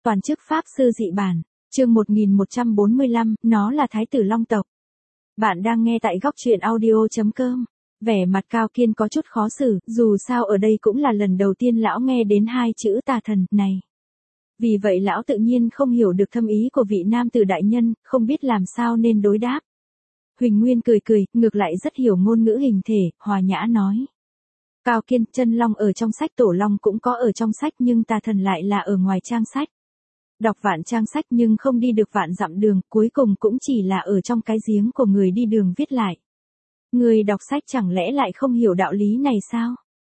Toàn chức Pháp Sư dị bản, chương 1145, nó là Thái tử Long tộc. Bạn đang nghe tại góc truyện audio.com. Vẻ mặt Cao Kiên có chút khó xử, dù sao ở đây cũng là lần đầu tiên lão nghe đến hai chữ tà thần này. Vì vậy lão tự nhiên không hiểu được thâm ý của vị nam tử đại nhân, không biết làm sao nên đối đáp. Huỳnh Nguyên cười cười, ngược lại rất hiểu ngôn ngữ hình thể, hòa nhã nói. Cao Kiên, chân long ở trong sách Tổ Long cũng có ở trong sách nhưng tà thần lại là ở ngoài trang sách. Đọc vạn trang sách nhưng không đi được vạn dặm đường, cuối cùng cũng chỉ là ở trong cái giếng của người đi đường viết lại. Người đọc sách chẳng lẽ lại không hiểu đạo lý này sao?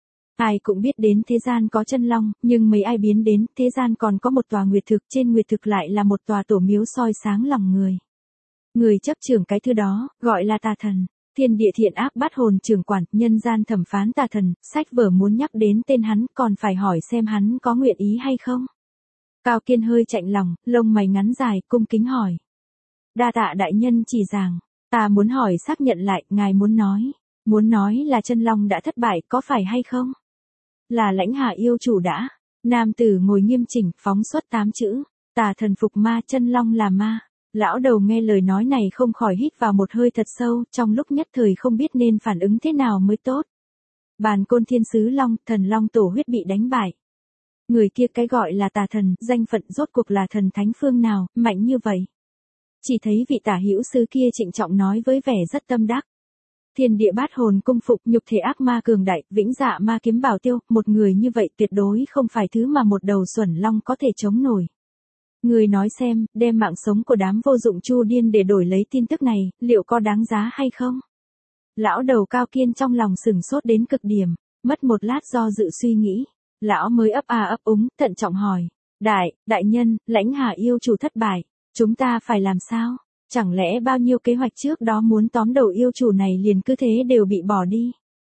Ai cũng biết đến thế gian có chân long, nhưng mấy ai biến đến thế gian còn có một tòa nguyệt thực, trên nguyệt thực lại là một tòa tổ miếu soi sáng lòng người. Người chấp trưởng cái thứ đó, gọi là tà thần. Thiên địa thiện ác bát hồn trưởng quản, nhân gian thẩm phán tà thần, sách vở muốn nhắc đến tên hắn còn phải hỏi xem hắn có nguyện ý hay không. Cao Kiên hơi chạnh lòng, lông mày ngắn dài, cung kính hỏi. Đa tạ đại nhân chỉ giảng, ta muốn hỏi xác nhận lại, ngài muốn nói là chân long đã thất bại có phải hay không? Là Lãnh Hà yêu chủ đã. Nam tử ngồi nghiêm chỉnh, phóng xuất 8 chữ, tà thần phục ma, chân long là ma. Lão đầu nghe lời nói này không khỏi hít vào một hơi thật sâu, trong lúc nhất thời không biết nên phản ứng thế nào mới tốt. Bàn Côn Thiên Sứ Long, thần long tổ huyết bị đánh bại. Người kia cái gọi là tà thần, danh phận rốt cuộc là thần thánh phương nào, mạnh như vậy. Chỉ thấy vị tả hữu sứ kia trịnh trọng nói với vẻ rất tâm đắc. Thiên địa bát hồn cung phục, nhục thể ác ma cường đại, vĩnh dạ ma kiếm bảo tiêu, một người như vậy tuyệt đối không phải thứ mà một đầu xuẩn long có thể chống nổi. Người nói xem, đem mạng sống của đám vô dụng Chu Điên để đổi lấy tin tức này, liệu có đáng giá hay không? Lão đầu Cao Kiên trong lòng sửng sốt đến cực điểm, mất một lát do dự suy nghĩ. Lão mới ấp úng, thận trọng hỏi. Đại nhân, Lãnh Hà yêu chủ thất bại. Chúng ta phải làm sao? Chẳng lẽ bao nhiêu kế hoạch trước đó muốn tóm đầu yêu chủ này liền cứ thế đều bị bỏ đi?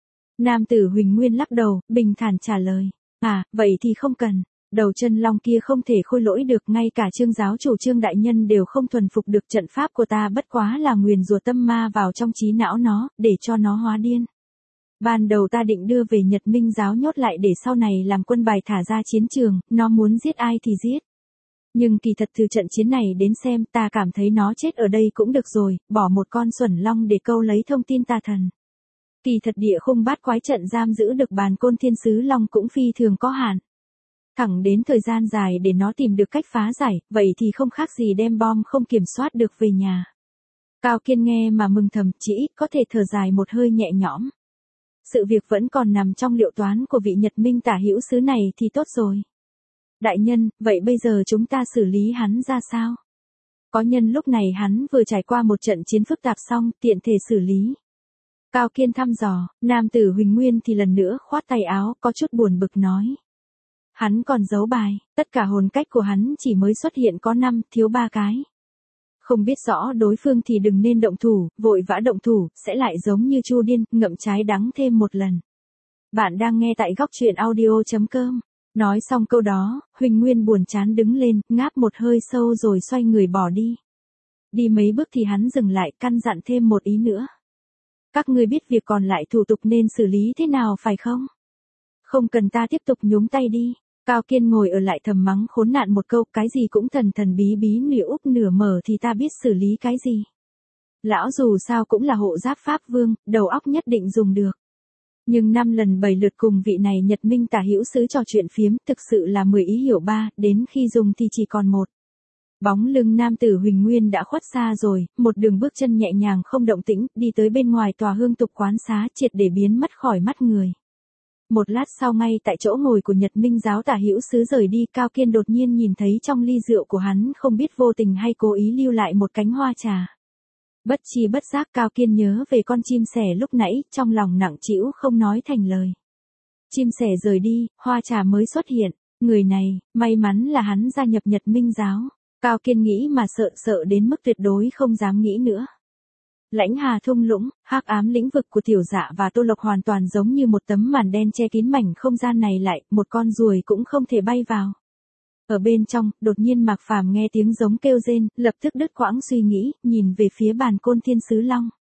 Nam tử Huỳnh Nguyên lắc đầu, bình thản trả lời. Vậy thì không cần. Đầu chân long kia không thể khôi lỗi được, ngay cả Trương giáo chủ Trương đại nhân đều không thuần phục được, trận pháp của ta bất quá là nguyền rủa tâm ma vào trong trí não nó, để cho nó hóa điên. Ban đầu ta định đưa về Nhật Minh giáo nhốt lại để sau này làm quân bài thả ra chiến trường, nó muốn giết ai thì giết. Nhưng kỳ thật từ trận chiến này đến xem, ta cảm thấy nó chết ở đây cũng được rồi, bỏ một con xuẩn long để câu lấy thông tin tà thần. Kỳ thật địa khung bát quái trận giam giữ được Bàn Côn Thiên Sứ Long cũng phi thường có hạn. Thẳng đến thời gian dài để nó tìm được cách phá giải, vậy thì không khác gì đem bom không kiểm soát được về nhà. Cao Kiên nghe mà mừng thầm, chỉ ít có thể thở dài một hơi nhẹ nhõm. Sự việc vẫn còn nằm trong liệu toán của vị Nhật Minh tả hữu sứ này thì tốt rồi. Đại nhân, vậy bây giờ chúng ta xử lý hắn ra sao? Có nhân lúc này hắn vừa trải qua một trận chiến phức tạp xong, tiện thể xử lý. Cao Kiên thăm dò, nam tử Huỳnh Nguyên thì lần nữa khoát tay áo, có chút buồn bực nói. Hắn còn giấu bài, tất cả hồn cách của hắn chỉ mới xuất hiện có 5, thiếu 3 cái. Không biết rõ đối phương thì đừng nên động thủ, vội vã động thủ, sẽ lại giống như Chu Điên, ngậm trái đắng thêm một lần. Bạn đang nghe tại góc truyện audio.com. Nói xong câu đó, Huỳnh Nguyên buồn chán đứng lên, ngáp một hơi sâu rồi xoay người bỏ đi. Đi mấy bước thì hắn dừng lại, căn dặn thêm một ý nữa. Các ngươi biết việc còn lại thủ tục nên xử lý thế nào phải không? Không cần ta tiếp tục nhúng tay đi. Cao Kiên ngồi ở lại thầm mắng khốn nạn một câu, cái gì cũng thần thần bí bí nửa úp nửa mở thì ta biết xử lý cái gì. Lão dù sao cũng là hộ giáp Pháp Vương, đầu óc nhất định dùng được. Nhưng 5 lần 7 lượt cùng vị này Nhật Minh tả hữu sứ trò chuyện phiếm, thực sự là 10 ý hiểu 3, đến khi dùng thì chỉ còn 1. Bóng lưng nam tử Huỳnh Nguyên đã khuất xa rồi, một đường bước chân nhẹ nhàng không động tĩnh, đi tới bên ngoài tòa hương tục quán xá, triệt để biến mất khỏi mắt người. Một lát sau ngay tại chỗ ngồi của Nhật Minh giáo tả hữu sứ rời đi, Cao Kiên đột nhiên nhìn thấy trong ly rượu của hắn không biết vô tình hay cố ý lưu lại một cánh hoa trà. Bất chi bất giác Cao Kiên nhớ về con chim sẻ lúc nãy, trong lòng nặng trĩu không nói thành lời. Chim sẻ rời đi, hoa trà mới xuất hiện, người này, may mắn là hắn gia nhập Nhật Minh giáo. Cao Kiên nghĩ mà sợ đến mức tuyệt đối không dám nghĩ nữa. Lãnh Hà thung lũng, hắc ám lĩnh vực của Tiểu Dạ và Tô Lộc hoàn toàn giống như một tấm màn đen che kín mảnh không gian này lại, một con ruồi cũng không thể bay vào. Ở bên trong, đột nhiên Mạc Phàm nghe tiếng giống kêu rên, lập tức đứt quãng suy nghĩ, nhìn về phía Bàn Côn Thiên Sứ Long.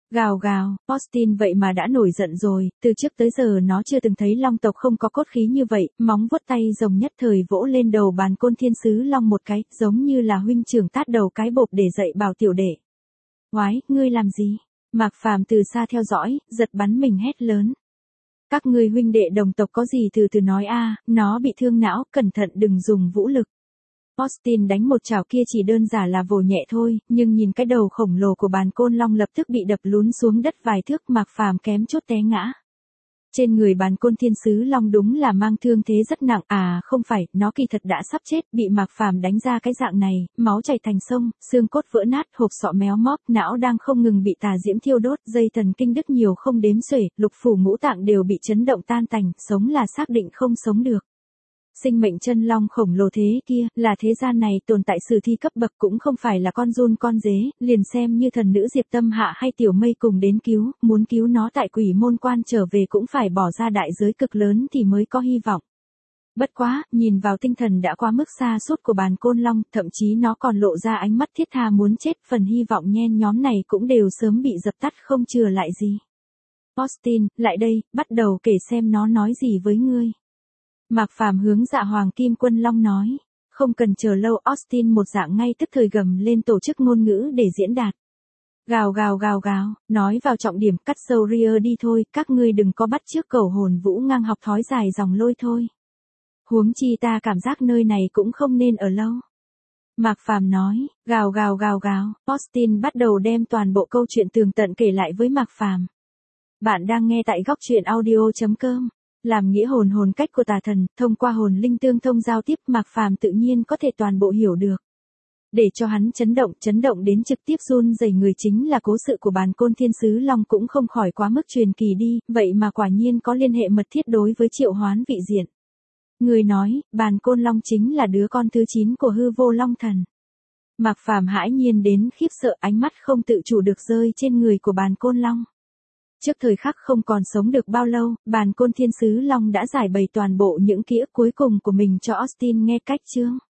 Gào gào, Austin vậy mà đã nổi giận rồi, từ trước tới giờ nó chưa từng thấy long tộc không có cốt khí như vậy, móng vuốt tay rồng nhất thời vỗ lên đầu bàn côn thiên sứ long một cái, giống như là huynh trưởng tát đầu cái bộp để dạy bảo tiểu đệ. Oái, ngươi làm gì? Mạc Phàm từ xa theo dõi, giật bắn mình hét lớn. Các ngươi huynh đệ đồng tộc có gì từ từ nói a, nó bị thương não, cẩn thận đừng dùng vũ lực. Austin đánh một chảo kia chỉ đơn giản là vồ nhẹ thôi, nhưng nhìn cái đầu khổng lồ của bàn côn long lập tức bị đập lún xuống đất vài thước, Mạc Phàm kém chút té ngã. Trên người bàn côn thiên sứ long đúng là mang thương thế rất nặng, à không phải, nó kỳ thật đã sắp chết, bị Mạc Phàm đánh ra cái dạng này, máu chảy thành sông, xương cốt vỡ nát, hộp sọ méo móp, não đang không ngừng bị tà diễm thiêu đốt, dây thần kinh đứt nhiều không đếm xuể, lục phủ ngũ tạng đều bị chấn động tan tành, sống là xác định không sống được. Sinh mệnh chân long khổng lồ thế kia, là thế gian này tồn tại sử thi cấp bậc cũng không phải là con giun con dế, liền xem như thần nữ Diệp Tâm Hạ hay Tiểu Mây cùng đến cứu, muốn cứu nó tại Quỷ Môn Quan trở về cũng phải bỏ ra đại giới cực lớn thì mới có hy vọng. Bất quá, nhìn vào tinh thần đã qua mức xa suốt của bàn côn long, thậm chí nó còn lộ ra ánh mắt thiết tha muốn chết, phần hy vọng nhen nhóm này cũng đều sớm bị dập tắt không chừa lại gì. Austin, lại đây, bắt đầu kể xem nó nói gì với ngươi. Mạc Phàm hướng Dạ Hoàng Kim Quân Long nói, không cần chờ lâu, Austin một dạng ngay tức thời gầm lên tổ chức ngôn ngữ để diễn đạt. Gào gào gào gào, nói vào trọng điểm, cắt sâu ria đi thôi, các ngươi đừng có bắt chước cầu hồn vũ ngang học thói dài dòng lôi thôi. Huống chi ta cảm giác nơi này cũng không nên ở lâu. Mạc Phàm nói, gào gào gào gào, Austin bắt đầu đem toàn bộ câu chuyện tường tận kể lại với Mạc Phàm. Bạn đang nghe tại góc truyện audio.com. Làm nghĩa hồn cách của tà thần, thông qua hồn linh tương thông giao tiếp, Mạc Phàm tự nhiên có thể toàn bộ hiểu được. Để cho hắn chấn động đến trực tiếp run rẩy người chính là cố sự của bàn côn thiên sứ long cũng không khỏi quá mức truyền kỳ đi, vậy mà quả nhiên có liên hệ mật thiết đối với triệu hoán vị diện. Người nói, bàn côn long chính là đứa con thứ 9 của hư vô long thần. Mạc Phàm hãi nhiên đến khiếp sợ, ánh mắt không tự chủ được rơi trên người của bàn côn long. Trước thời khắc không còn sống được bao lâu, bàn côn thiên sứ long đã giải bày toàn bộ những ký ức cuối cùng của mình cho Austin nghe cách chương.